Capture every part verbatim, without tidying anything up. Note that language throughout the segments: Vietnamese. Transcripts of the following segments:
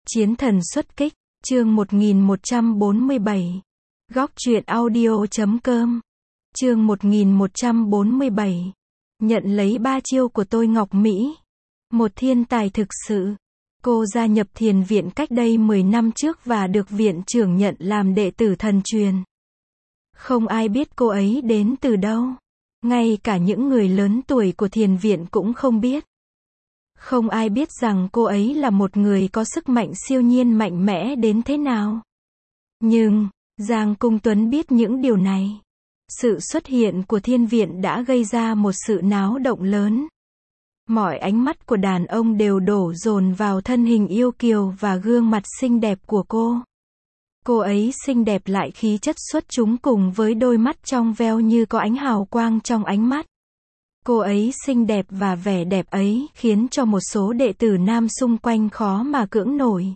Chiến thần xuất kích, chương một nghìn một trăm bốn mươi bảy. Góc truyện audio chấm com. Chương một nghìn một trăm bốn mươi bảy. Nhận lấy ba chiêu của tôi Ngọc Mỹ. Một thiên tài thực sự. Cô gia nhập thiền viện cách đây mười năm trước và được viện trưởng nhận làm đệ tử thần truyền. Không ai biết cô ấy đến từ đâu. Ngay cả những người lớn tuổi của thiền viện cũng không biết. Không ai biết rằng cô ấy là một người có sức mạnh siêu nhiên mạnh mẽ đến thế nào. Nhưng, Giang Cung Tuấn biết những điều này. Sự xuất hiện của thiên viện đã gây ra một sự náo động lớn. Mọi ánh mắt của đàn ông đều đổ dồn vào thân hình yêu kiều và gương mặt xinh đẹp của cô. Cô ấy xinh đẹp lại khí chất xuất chúng cùng với đôi mắt trong veo như có ánh hào quang trong ánh mắt. Cô ấy xinh đẹp và vẻ đẹp ấy khiến cho một số đệ tử nam xung quanh khó mà cưỡng nổi.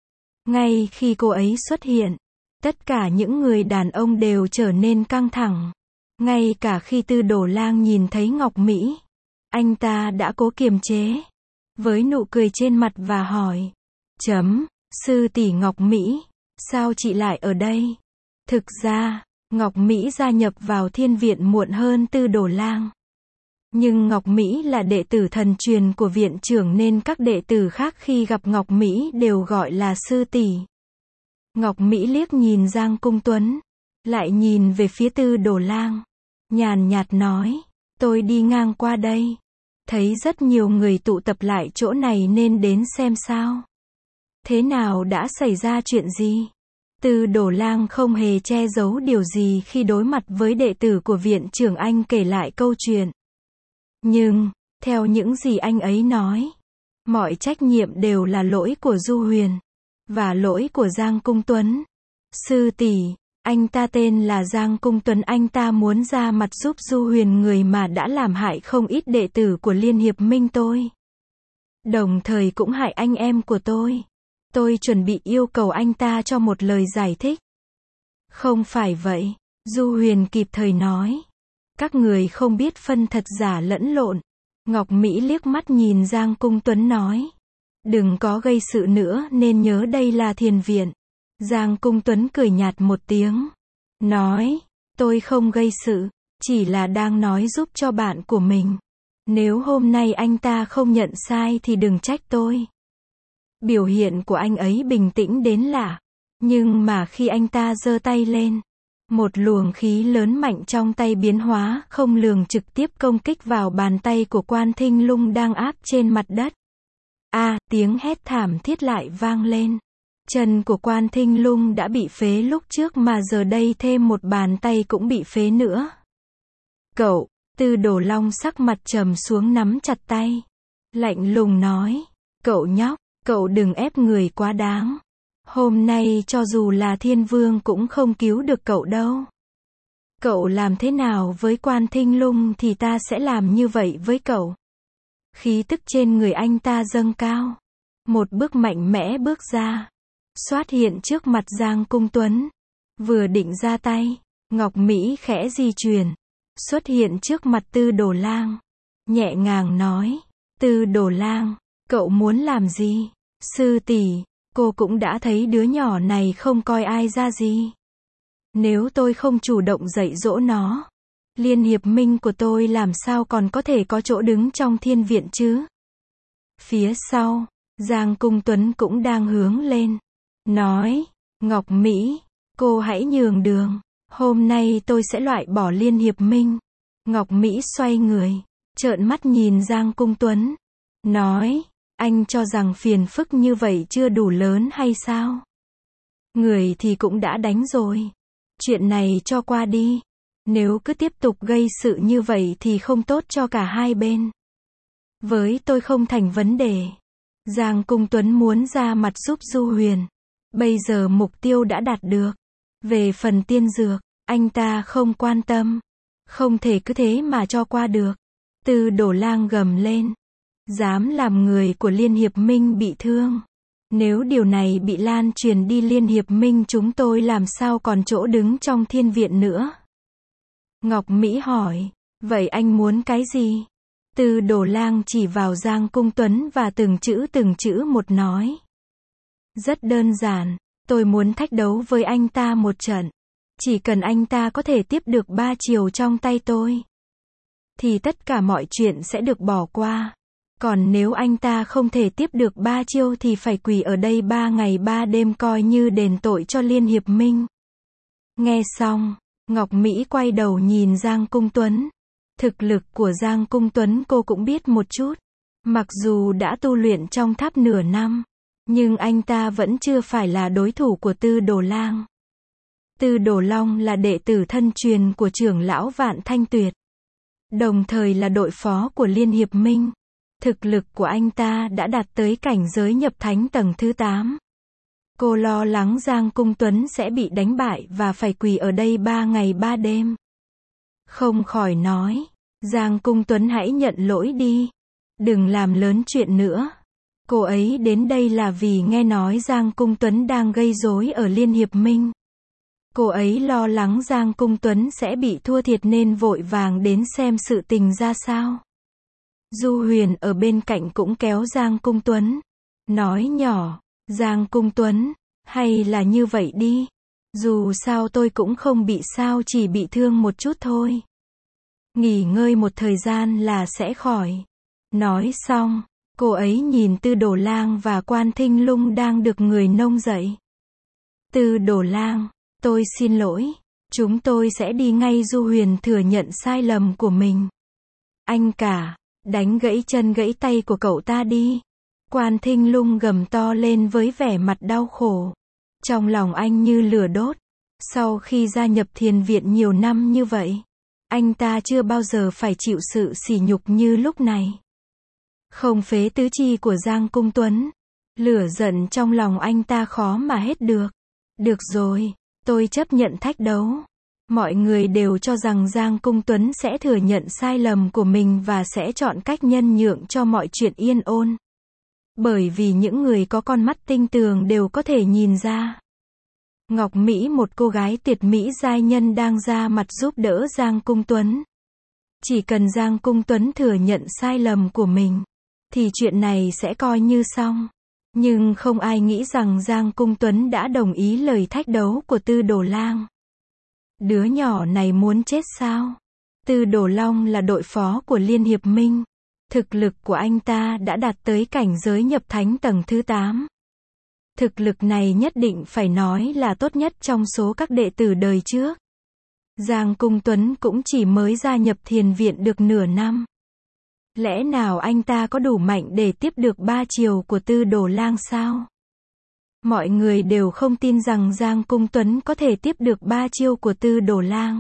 Ngay khi cô ấy xuất hiện, tất cả những người đàn ông đều trở nên căng thẳng. Ngay cả khi Tư Đồ Lang nhìn thấy Ngọc Mỹ, anh ta đã cố kiềm chế, với nụ cười trên mặt và hỏi. Chấm, sư tỷ Ngọc Mỹ, sao chị lại ở đây? Thực ra, Ngọc Mỹ gia nhập vào thiên viện muộn hơn Tư Đồ Lang. Nhưng Ngọc Mỹ là đệ tử thần truyền của viện trưởng nên các đệ tử khác khi gặp Ngọc Mỹ đều gọi là sư tỷ. Ngọc Mỹ liếc nhìn Giang Cung Tuấn, lại nhìn về phía Tư Đồ Lang, nhàn nhạt nói, tôi đi ngang qua đây, thấy rất nhiều người tụ tập lại chỗ này nên đến xem sao. Thế nào, đã xảy ra chuyện gì? Tư Đồ Lang không hề che giấu điều gì khi đối mặt với đệ tử của viện trưởng anh kể lại câu chuyện. Nhưng, theo những gì anh ấy nói, mọi trách nhiệm đều là lỗi của Du Huyền, và lỗi của Giang Cung Tuấn. Sư tỷ, anh ta tên là Giang Cung Tuấn, anh ta muốn ra mặt giúp Du Huyền, người mà đã làm hại không ít đệ tử của Liên Hiệp Minh tôi. Đồng thời cũng hại anh em của tôi. Tôi chuẩn bị yêu cầu anh ta cho một lời giải thích. Không phải vậy, Du Huyền kịp thời nói. Các người không biết phân thật giả lẫn lộn. Ngọc Mỹ liếc mắt nhìn Giang Cung Tuấn nói. Đừng có gây sự nữa, nên nhớ đây là thiền viện. Giang Cung Tuấn cười nhạt một tiếng. Nói, tôi không gây sự, chỉ là đang nói giúp cho bạn của mình. Nếu hôm nay anh ta không nhận sai thì đừng trách tôi. Biểu hiện của anh ấy bình tĩnh đến lạ. Nhưng mà khi anh ta giơ tay lên, một luồng khí lớn mạnh trong tay biến hóa không lường trực tiếp công kích vào bàn tay của Quan Thinh Lung đang áp trên mặt đất. A, à, tiếng hét thảm thiết lại vang lên. Chân của Quan Thinh Lung đã bị phế lúc trước mà giờ đây thêm một bàn tay cũng bị phế nữa. Cậu, Tư Đồ Long sắc mặt trầm xuống nắm chặt tay. Lạnh lùng nói, cậu nhóc, cậu đừng ép người quá đáng. Hôm nay cho dù là thiên vương cũng không cứu được cậu đâu. Cậu làm thế nào với Quan Thinh Lung thì ta sẽ làm như vậy với cậu. Khí tức trên người anh ta dâng cao. Một bước mạnh mẽ bước ra. Xoát hiện trước mặt Giang Cung Tuấn. Vừa định ra tay, Ngọc Mỹ khẽ di chuyển. Xuất hiện trước mặt Tư Đồ Lang. Nhẹ nhàng nói. Tư Đồ Lang, cậu muốn làm gì? Sư tỷ, cô cũng đã thấy đứa nhỏ này không coi ai ra gì. Nếu tôi không chủ động dạy dỗ nó, Liên Hiệp Minh của tôi làm sao còn có thể có chỗ đứng trong thiên viện chứ? Phía sau, Giang Cung Tuấn cũng đang hướng lên. Nói, Ngọc Mỹ, cô hãy nhường đường. Hôm nay tôi sẽ loại bỏ Liên Hiệp Minh. Ngọc Mỹ xoay người, trợn mắt nhìn Giang Cung Tuấn. Nói, anh cho rằng phiền phức như vậy chưa đủ lớn hay sao? Người thì cũng đã đánh rồi. Chuyện này cho qua đi. Nếu cứ tiếp tục gây sự như vậy thì không tốt cho cả hai bên. Với tôi không thành vấn đề. Giang Cung Tuấn muốn ra mặt giúp Du Huyền. Bây giờ mục tiêu đã đạt được. Về phần tiên dược, anh ta không quan tâm. Không thể cứ thế mà cho qua được. Tư Đồ Lang gầm lên. Dám làm người của Liên Hiệp Minh bị thương. Nếu điều này bị lan truyền đi Liên Hiệp Minh chúng tôi làm sao còn chỗ đứng trong thiên viện nữa? Ngọc Mỹ hỏi, vậy anh muốn cái gì? Tư Đồ Lang chỉ vào Giang Cung Tuấn và từng chữ từng chữ một nói. Rất đơn giản, tôi muốn thách đấu với anh ta một trận. Chỉ cần anh ta có thể tiếp được ba chiều trong tay tôi, thì tất cả mọi chuyện sẽ được bỏ qua. Còn nếu anh ta không thể tiếp được ba chiêu thì phải quỳ ở đây ba ngày ba đêm coi như đền tội cho Liên Hiệp Minh. Nghe xong, Ngọc Mỹ quay đầu nhìn Giang Cung Tuấn. Thực lực của Giang Cung Tuấn cô cũng biết một chút. Mặc dù đã tu luyện trong tháp nửa năm, nhưng anh ta vẫn chưa phải là đối thủ của Tư Đồ Lang. Tư Đồ Long là đệ tử thân truyền của trưởng lão Vạn Thanh Tuyệt, đồng thời là đội phó của Liên Hiệp Minh. Thực lực của anh ta đã đạt tới cảnh giới nhập thánh tầng thứ tám. Cô lo lắng Giang Cung Tuấn sẽ bị đánh bại và phải quỳ ở đây ba ngày ba đêm. Không khỏi nói, Giang Cung Tuấn hãy nhận lỗi đi. Đừng làm lớn chuyện nữa. Cô ấy đến đây là vì nghe nói Giang Cung Tuấn đang gây rối ở Liên Hiệp Minh. Cô ấy lo lắng Giang Cung Tuấn sẽ bị thua thiệt nên vội vàng đến xem sự tình ra sao. Du Huyền ở bên cạnh cũng kéo Giang Cung Tuấn, nói nhỏ, Giang Cung Tuấn, hay là như vậy đi. Dù sao tôi cũng không bị sao, chỉ bị thương một chút thôi. Nghỉ ngơi một thời gian là sẽ khỏi. Nói xong, cô ấy nhìn Tư Đồ Lang và Quan Thinh Lung đang được người nông dậy. Tư Đồ Lang, tôi xin lỗi, chúng tôi sẽ đi ngay. Du Huyền thừa nhận sai lầm của mình. Anh cả, đánh gãy chân gãy tay của cậu ta đi. Quan Thinh Lung gầm to lên với vẻ mặt đau khổ. Trong lòng anh như lửa đốt. Sau khi gia nhập thiền viện nhiều năm như vậy, anh ta chưa bao giờ phải chịu sự sỉ nhục như lúc này. Không phế tứ chi của Giang Cung Tuấn. Lửa giận trong lòng anh ta khó mà hết được. Được rồi, tôi chấp nhận thách đấu. Mọi người đều cho rằng Giang Cung Tuấn sẽ thừa nhận sai lầm của mình và sẽ chọn cách nhân nhượng cho mọi chuyện yên ổn. Bởi vì những người có con mắt tinh tường đều có thể nhìn ra. Ngọc Mỹ, một cô gái tuyệt mỹ giai nhân, đang ra mặt giúp đỡ Giang Cung Tuấn. Chỉ cần Giang Cung Tuấn thừa nhận sai lầm của mình, thì chuyện này sẽ coi như xong. Nhưng không ai nghĩ rằng Giang Cung Tuấn đã đồng ý lời thách đấu của Tư Đồ Lang. Đứa nhỏ này muốn chết sao? Tư Đồ Long là đội phó của Liên Hiệp Minh. Thực lực của anh ta đã đạt tới cảnh giới nhập thánh tầng thứ tám. Thực lực này nhất định phải nói là tốt nhất trong số các đệ tử đời trước. Giang Cung Tuấn cũng chỉ mới gia nhập thiền viện được nửa năm. Lẽ nào anh ta có đủ mạnh để tiếp được ba chiều của Tư Đồ Lang sao? Mọi người đều không tin rằng Giang Cung Tuấn có thể tiếp được ba chiêu của Tư Đồ Lang.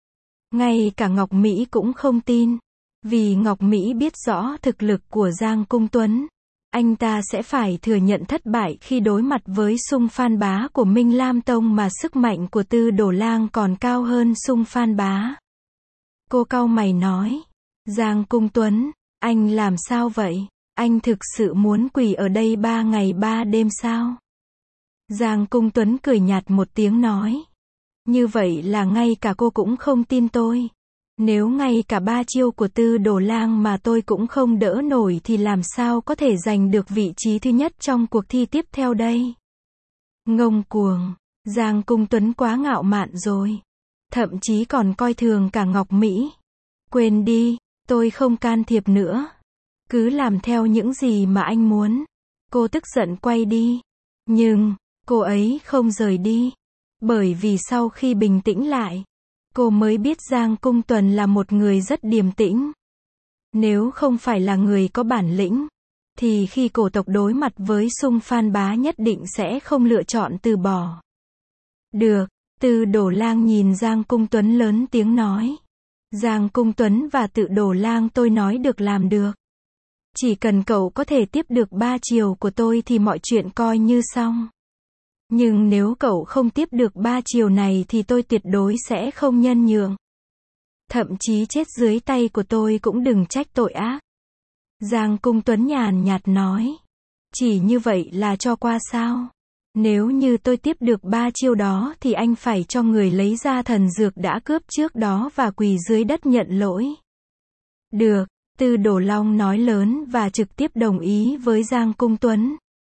Ngay cả Ngọc Mỹ cũng không tin. Vì Ngọc Mỹ biết rõ thực lực của Giang Cung Tuấn. Anh ta sẽ phải thừa nhận thất bại khi đối mặt với Sung Phan Bá của Minh Lam Tông, mà sức mạnh của Tư Đồ Lang còn cao hơn Sung Phan Bá. Cô cau mày nói, Giang Cung Tuấn, anh làm sao vậy? Anh thực sự muốn quỳ ở đây ba ngày ba đêm sao? Giang Cung Tuấn cười nhạt một tiếng nói, như vậy là ngay cả cô cũng không tin tôi. Nếu ngay cả ba chiêu của Tư Đồ Lang mà tôi cũng không đỡ nổi thì làm sao có thể giành được vị trí thứ nhất trong cuộc thi tiếp theo đây? Ngông cuồng, Giang Cung Tuấn quá ngạo mạn rồi. Thậm chí còn coi thường cả Ngọc Mỹ. Quên đi, tôi không can thiệp nữa. Cứ làm theo những gì mà anh muốn. Cô tức giận quay đi. Nhưng, cô ấy không rời đi. Bởi vì sau khi bình tĩnh lại, cô mới biết Giang Cung Tuấn là một người rất điềm tĩnh. Nếu không phải là người có bản lĩnh, thì khi cổ tộc đối mặt với Sung Phan Bá nhất định sẽ không lựa chọn từ bỏ. Được, Tư Đồ Lang nhìn Giang Cung Tuấn lớn tiếng nói. Giang Cung Tuấn và Tư Đồ Lang, tôi nói được làm được. Chỉ cần cậu có thể tiếp được ba chiều của tôi thì mọi chuyện coi như xong. Nhưng nếu cậu không tiếp được ba chiều này thì tôi tuyệt đối sẽ không nhân nhượng. Thậm chí chết dưới tay của tôi cũng đừng trách tội ác. Giang Cung Tuấn nhàn nhạt nói. Chỉ như vậy là cho qua sao? Nếu như tôi tiếp được ba chiêu đó thì anh phải cho người lấy ra thần dược đã cướp trước đó và quỳ dưới đất nhận lỗi. Được, Tư Đồ Long nói lớn và trực tiếp đồng ý với Giang Cung Tuấn.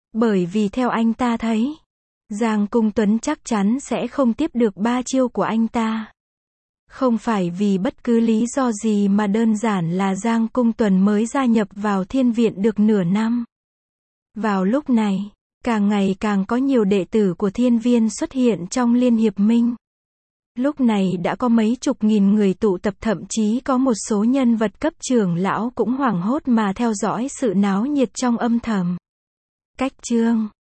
Bởi vì theo anh ta thấy, Giang Cung Tuấn chắc chắn sẽ không tiếp được ba chiêu của anh ta. Không phải vì bất cứ lý do gì mà đơn giản là Giang Cung Tuấn mới gia nhập vào Thiên Viện được nửa năm. Vào lúc này, càng ngày càng có nhiều đệ tử của Thiên Viên xuất hiện trong Liên Hiệp Minh. Lúc này đã có mấy chục nghìn người tụ tập, thậm chí có một số nhân vật cấp trưởng lão cũng hoảng hốt mà theo dõi sự náo nhiệt trong âm thầm. Cách chương